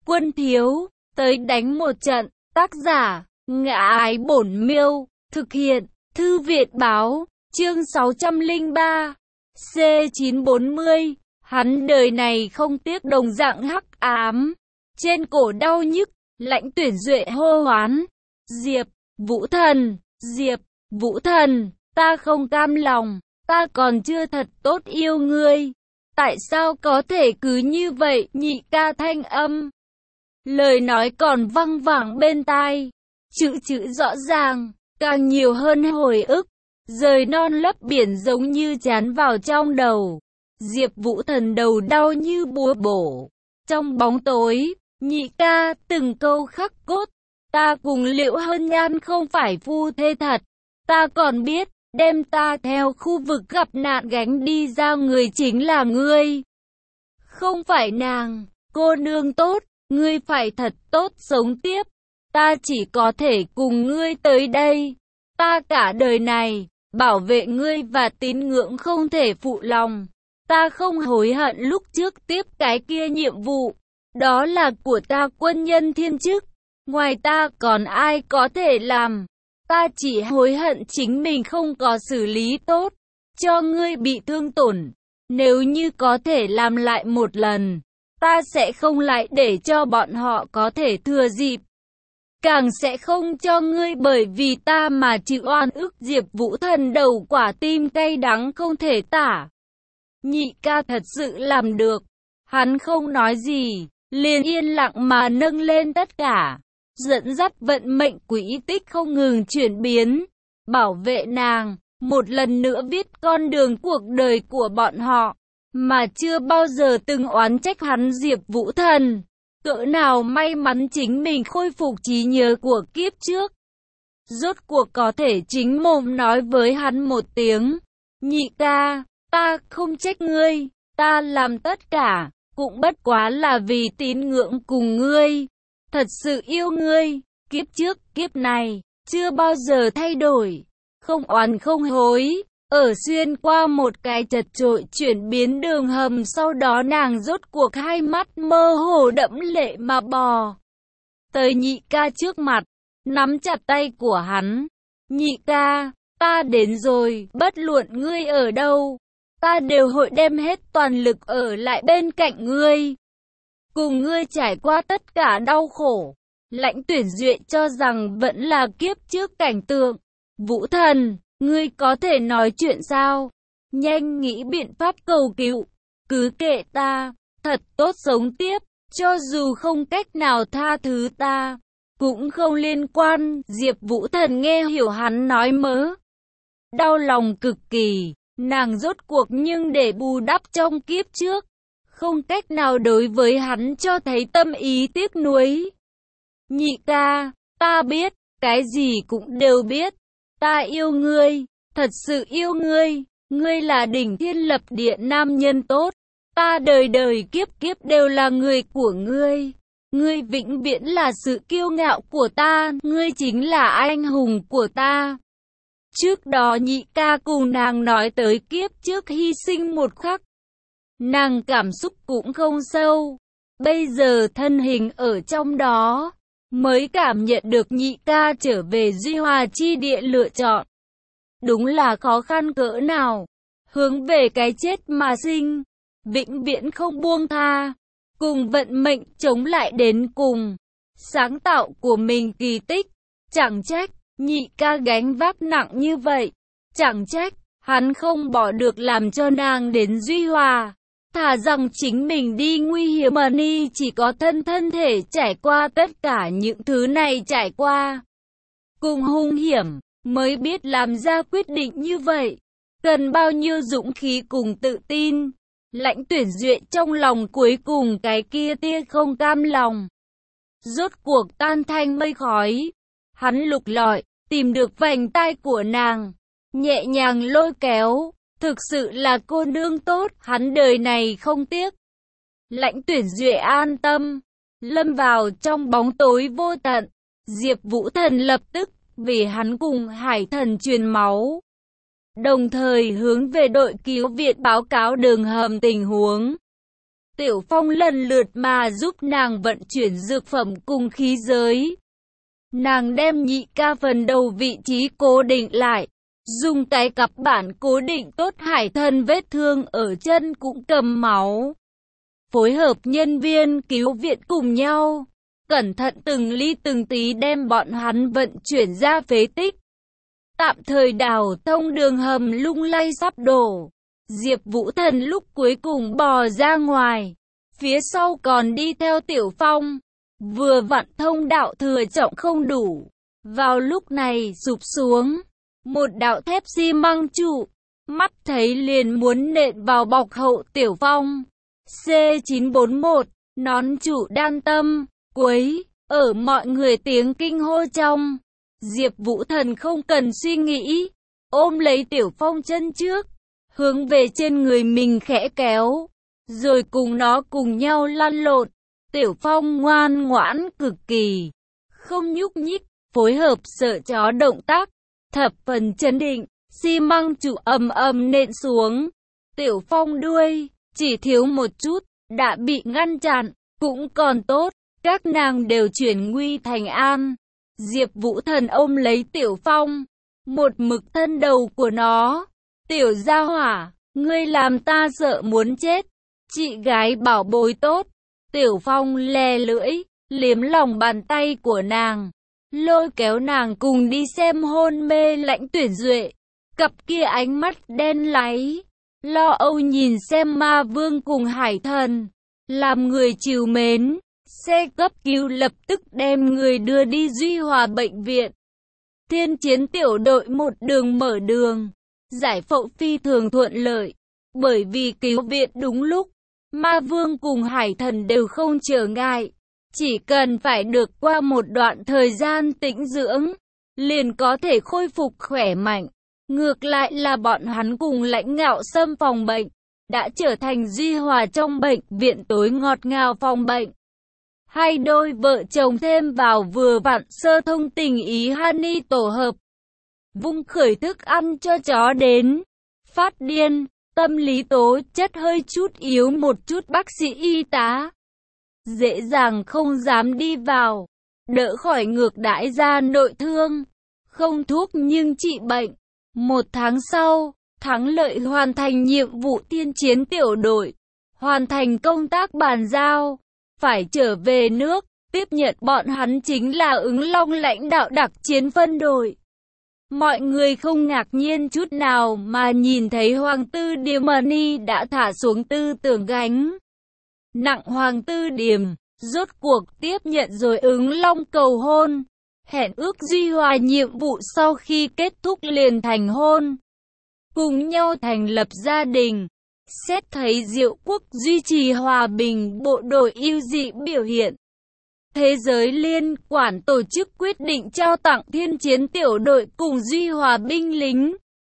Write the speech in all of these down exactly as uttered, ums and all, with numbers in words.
Quân thiếu, tới đánh một trận. Tác giả, Ngã Ái Bổn Miêu. Thực hiện, Thư Viện Báo. Chương sáu trăm lẻ ba. C chín bốn mươi. Hắn đời này không tiếc đồng dạng hắc ám. Trên cổ đau nhức, Lãnh Tuyển Duệ hô hoán. Diệp, Vũ Thần, Diệp, Vũ Thần, ta không cam lòng, ta còn chưa thật tốt yêu ngươi. Tại sao có thể cứ như vậy? Nhị ca thanh âm. Lời nói còn văng vẳng bên tai. Chữ chữ rõ ràng, càng nhiều hơn hồi ức. Rời non lấp biển giống như chán vào trong đầu. Diệp Vũ Thần đầu đau như búa bổ. Trong bóng tối, nhị ca từng câu khắc cốt. Ta cùng Liễu Hân Nhan không phải phu thê thật. Ta còn biết, đem ta theo khu vực gặp nạn gánh đi ra người chính là ngươi. Không phải nàng, cô nương tốt, ngươi phải thật tốt sống tiếp. Ta chỉ có thể cùng ngươi tới đây. Ta cả đời này, bảo vệ ngươi và tín ngưỡng không thể phụ lòng. Ta không hối hận lúc trước tiếp cái kia nhiệm vụ. Đó là của ta quân nhân thiên chức. Ngoài ta còn ai có thể làm. Ta chỉ hối hận chính mình không có xử lý tốt. Cho ngươi bị thương tổn. Nếu như có thể làm lại một lần, ta sẽ không lại để cho bọn họ có thể thừa dịp. Càng sẽ không cho ngươi bởi vì ta mà chịu oan ức. Diệp Vũ Thần đầu quả tim cay đắng không thể tả. Nhị ca thật sự làm được. Hắn không nói gì, liền yên lặng mà nâng lên tất cả. Dẫn dắt vận mệnh quỹ tích không ngừng chuyển biến. Bảo vệ nàng, một lần nữa viết con đường cuộc đời của bọn họ. Mà chưa bao giờ từng oán trách hắn. Diệp Vũ Thần cỡ nào may mắn chính mình khôi phục trí nhớ của kiếp trước. Rốt cuộc có thể chính mồm nói với hắn một tiếng. Nhị ca, ta không trách ngươi. Ta làm tất cả, cũng bất quá là vì tín ngưỡng cùng ngươi. Thật sự yêu ngươi, kiếp trước, kiếp này, chưa bao giờ thay đổi. Không oán không hối. Ở xuyên qua một cái chật chội chuyển biến đường hầm, sau đó nàng rốt cuộc hai mắt mơ hồ đẫm lệ mà bò tới nhị ca trước mặt, nắm chặt tay của hắn. Nhị ca, ta đến rồi, bất luận ngươi ở đâu, ta đều hội đem hết toàn lực ở lại bên cạnh ngươi, cùng ngươi trải qua tất cả đau khổ. Lãnh Tuyển Duệ cho rằng vẫn là kiếp trước cảnh tượng. Vũ Thần, ngươi có thể nói chuyện sao? Nhanh nghĩ biện pháp cầu cứu. Cứ kệ ta, thật tốt sống tiếp. Cho dù không cách nào tha thứ ta, cũng không liên quan. Diệp Vũ Thần nghe hiểu hắn nói mớ. Đau lòng cực kỳ. Nàng rốt cuộc nhưng để bù đắp trong kiếp trước, không cách nào đối với hắn cho thấy tâm ý tiếc nuối. Nhị ca, ta biết, cái gì cũng đều biết. Ta yêu ngươi, thật sự yêu ngươi, ngươi là đỉnh thiên lập địa nam nhân tốt. Ta đời đời kiếp kiếp đều là người của ngươi. Ngươi vĩnh viễn là sự kiêu ngạo của ta, ngươi chính là anh hùng của ta. Trước đó nhị ca cùng nàng nói tới kiếp trước hy sinh một khắc. Nàng cảm xúc cũng không sâu. Bây giờ thân hình ở trong đó, mới cảm nhận được nhị ca trở về Duy Hòa chi địa lựa chọn. Đúng là khó khăn cỡ nào. Hướng về cái chết mà sinh. Vĩnh viễn không buông tha. Cùng vận mệnh chống lại đến cùng. Sáng tạo của mình kỳ tích. Chẳng trách, nhị ca gánh vác nặng như vậy. Chẳng trách, hắn không bỏ được làm cho nàng đến Duy Hòa. Thà rằng chính mình đi nguy hiểm mà ni chỉ có thân thân thể trải qua tất cả những thứ này trải qua. Cùng hung hiểm, mới biết làm ra quyết định như vậy. Cần bao nhiêu dũng khí cùng tự tin. Lãnh Tuyển Duệ trong lòng cuối cùng cái kia tia không cam lòng. Rốt cuộc tan thành mây khói. Hắn lục lọi, tìm được vành tai của nàng. Nhẹ nhàng lôi kéo. Thực sự là cô nương tốt, hắn đời này không tiếc. Lãnh Tuyển Duệ an tâm, lâm vào trong bóng tối vô tận. Diệp Vũ Thần lập tức vì hắn cùng Hải Thần truyền máu, đồng thời hướng về đội cứu viện báo cáo đường hầm tình huống. Tiểu Phong lần lượt mà giúp nàng vận chuyển dược phẩm cùng khí giới. Nàng đem nhị ca phần đầu vị trí cố định lại, dùng cái cặp bản cố định tốt Hải Thần vết thương ở chân cũng cầm máu. Phối hợp nhân viên cứu viện cùng nhau, cẩn thận từng ly từng tí đem bọn hắn vận chuyển ra phế tích. Tạm thời đào thông đường hầm lung lay sắp đổ. Diệp Vũ Thần lúc cuối cùng bò ra ngoài, phía sau còn đi theo Tiểu Phong. Vừa vặn thông đạo thừa trọng không đủ, vào lúc này sụp xuống một đạo thép xi măng trụ, mắt thấy liền muốn nện vào bọc hậu Tiểu Phong. C chín bốn mốt, nón trụ đan tâm, quấy, ở mọi người tiếng kinh hô trong. Diệp Vũ Thần không cần suy nghĩ, ôm lấy Tiểu Phong chân trước, hướng về trên người mình khẽ kéo, rồi cùng nó cùng nhau lăn lộn. Tiểu Phong ngoan ngoãn cực kỳ, không nhúc nhích, phối hợp sợ chó động tác, thập phần chấn định, xi măng trụ ầm ầm nện xuống. Tiểu Phong đuôi, chỉ thiếu một chút, đã bị ngăn chặn, cũng còn tốt, các nàng đều chuyển nguy thành an. Diệp Vũ Thần ôm lấy Tiểu Phong, một mực thân đầu của nó. Tiểu gia hỏa, ngươi làm ta sợ muốn chết, chị gái bảo bối tốt. Tiểu Phong lè lưỡi, liếm lòng bàn tay của nàng, lôi kéo nàng cùng đi xem hôn mê Lãnh Tuyển Duệ. Cặp kia ánh mắt đen láy, lo âu nhìn xem Ma Vương cùng Hải Thần, làm người trìu mến. Xe cấp cứu lập tức đem người đưa đi Duy Hòa bệnh viện. Thiên Chiến tiểu đội một đường mở đường, giải phẫu phi thường thuận lợi, bởi vì cứu viện đúng lúc. Ma Vương cùng Hải Thần đều không trở ngại, chỉ cần phải được qua một đoạn thời gian tĩnh dưỡng, liền có thể khôi phục khỏe mạnh. Ngược lại là bọn hắn cùng Lãnh Ngạo Sâm phòng bệnh, đã trở thành Duy Hòa trong bệnh viện tối ngọt ngào phòng bệnh. Hai đôi vợ chồng thêm vào vừa vặn sơ thông tình ý honey tổ hợp. Vung khởi thức ăn cho chó đến phát điên. Tâm lý tố chất hơi chút yếu một chút bác sĩ y tá dễ dàng không dám đi vào, đỡ khỏi ngược đãi ra nội thương, không thuốc nhưng trị bệnh. Một tháng sau, thắng lợi hoàn thành nhiệm vụ Thiên Chiến tiểu đội, hoàn thành công tác bàn giao, phải trở về nước, tiếp nhận bọn hắn chính là Ứng Long lãnh đạo đặc chiến phân đội. Mọi người không ngạc nhiên chút nào mà nhìn thấy Hoàng Tư Điềm Mani đã thả xuống tư tưởng gánh nặng. Hoàng Tư Điềm rốt cuộc tiếp nhận rồi Ứng Long cầu hôn, hẹn ước Duy Hòa nhiệm vụ sau khi kết thúc liền thành hôn, cùng nhau thành lập gia đình. Xét thấy Diệu Quốc duy trì hòa bình bộ đội ưu dị biểu hiện, Thế giới liên quản tổ chức quyết định trao tặng Thiên Chiến tiểu đội cùng Duy Hòa binh lính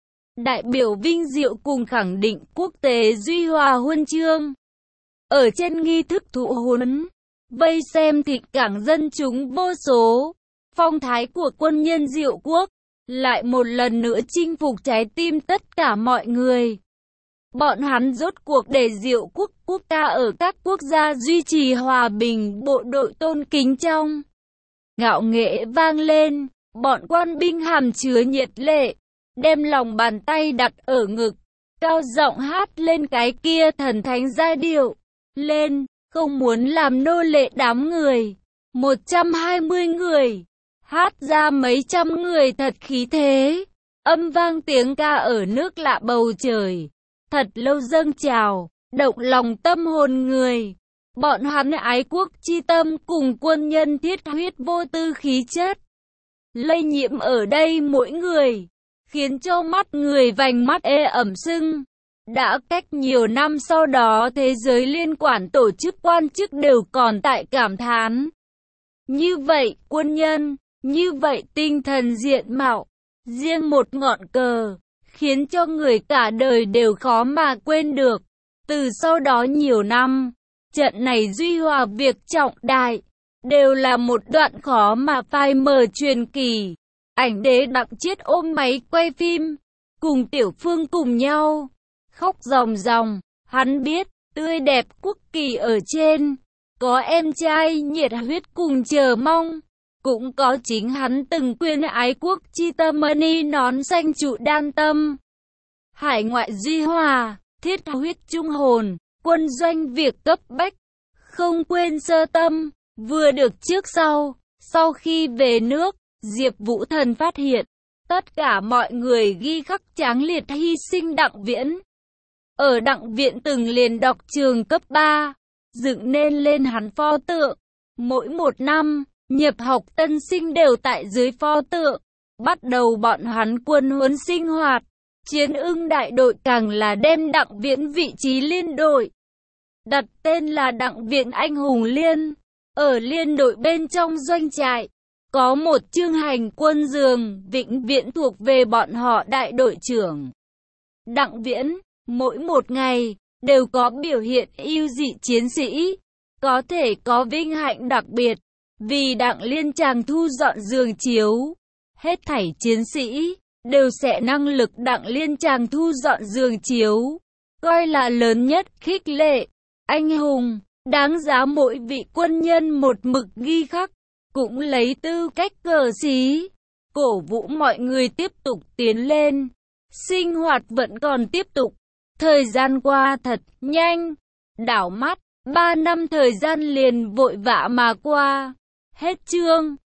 đại biểu vinh diệu cùng khẳng định quốc tế Duy Hòa huân chương. Ở trên nghi thức thụ huấn, vây xem thịt cảng dân chúng vô số, phong thái của quân nhân Diệu Quốc lại một lần nữa chinh phục trái tim tất cả mọi người. Bọn hắn rốt cuộc để Diệu Quốc quốc ca ở các quốc gia duy trì hòa bình bộ đội tôn kính trong ngạo nghễ vang lên. Bọn quan binh hàm chứa nhiệt lệ, đem lòng bàn tay đặt ở ngực, cao giọng hát lên cái kia thần thánh giai điệu. Lên, không muốn làm nô lệ đám người. một trăm hai mươi người, hát ra mấy trăm người thật khí thế. Âm vang tiếng ca ở nước lạ bầu trời, thật lâu dâng trào, động lòng tâm hồn người. Bọn hắn ái quốc chi tâm cùng quân nhân thiết huyết vô tư khí chất lây nhiễm ở đây mỗi người, khiến cho mắt người vành mắt ê ẩm sưng. Đã cách nhiều năm sau đó, thế giới liên quản tổ chức quan chức đều còn tại cảm thán. Như vậy quân nhân, như vậy tinh thần diện mạo, riêng một ngọn cờ, khiến cho người cả đời đều khó mà quên được. Từ sau đó nhiều năm, trận này Duy Hòa việc trọng đại, đều là một đoạn khó mà phai mờ truyền kỳ. Ảnh đế Đặng Chiết ôm máy quay phim, cùng Tiểu Phương cùng nhau khóc ròng ròng. Hắn biết, tươi đẹp quốc kỳ ở trên, có em trai nhiệt huyết cùng chờ mong, cũng có chính hắn từng quyên ái quốc chi tâm mani nón xanh trụ đan tâm. Hải ngoại duy hòa, thiết huyết trung hồn, quân doanh việc cấp bách, không quên sơ tâm, vừa được trước sau. Sau khi về nước, Diệp Vũ Thần phát hiện, tất cả mọi người ghi khắc tráng liệt hy sinh Đặng Viễn. Ở Đặng Viện từng liền đọc trường cấp ba, dựng nên lên hắn pho tượng. Mỗi một năm, nhập học tân sinh đều tại dưới pho tượng, bắt đầu bọn hắn quân huấn sinh hoạt. Chiến ưng đại đội càng là đem Đặng Viễn vị trí liên đội, đặt tên là Đặng Viện Anh Hùng Liên. Ở liên đội bên trong doanh trại, có một chương hành quân giường vĩnh viễn thuộc về bọn họ đại đội trưởng Đặng Viễn. Mỗi một ngày, đều có biểu hiện ưu dị chiến sĩ, có thể có vinh hạnh đặc biệt, vì Đặng Liên chàng thu dọn giường chiếu. Hết thảy chiến sĩ, đều sẽ năng lực Đặng Liên chàng thu dọn giường chiếu, coi là lớn nhất khích lệ, anh hùng, đáng giá mỗi vị quân nhân một mực ghi khắc, cũng lấy tư cách cờ xí, cổ vũ mọi người tiếp tục tiến lên. Sinh hoạt vẫn còn tiếp tục. Thời gian qua thật nhanh, đảo mắt, ba năm thời gian liền vội vã mà qua. Hết chương.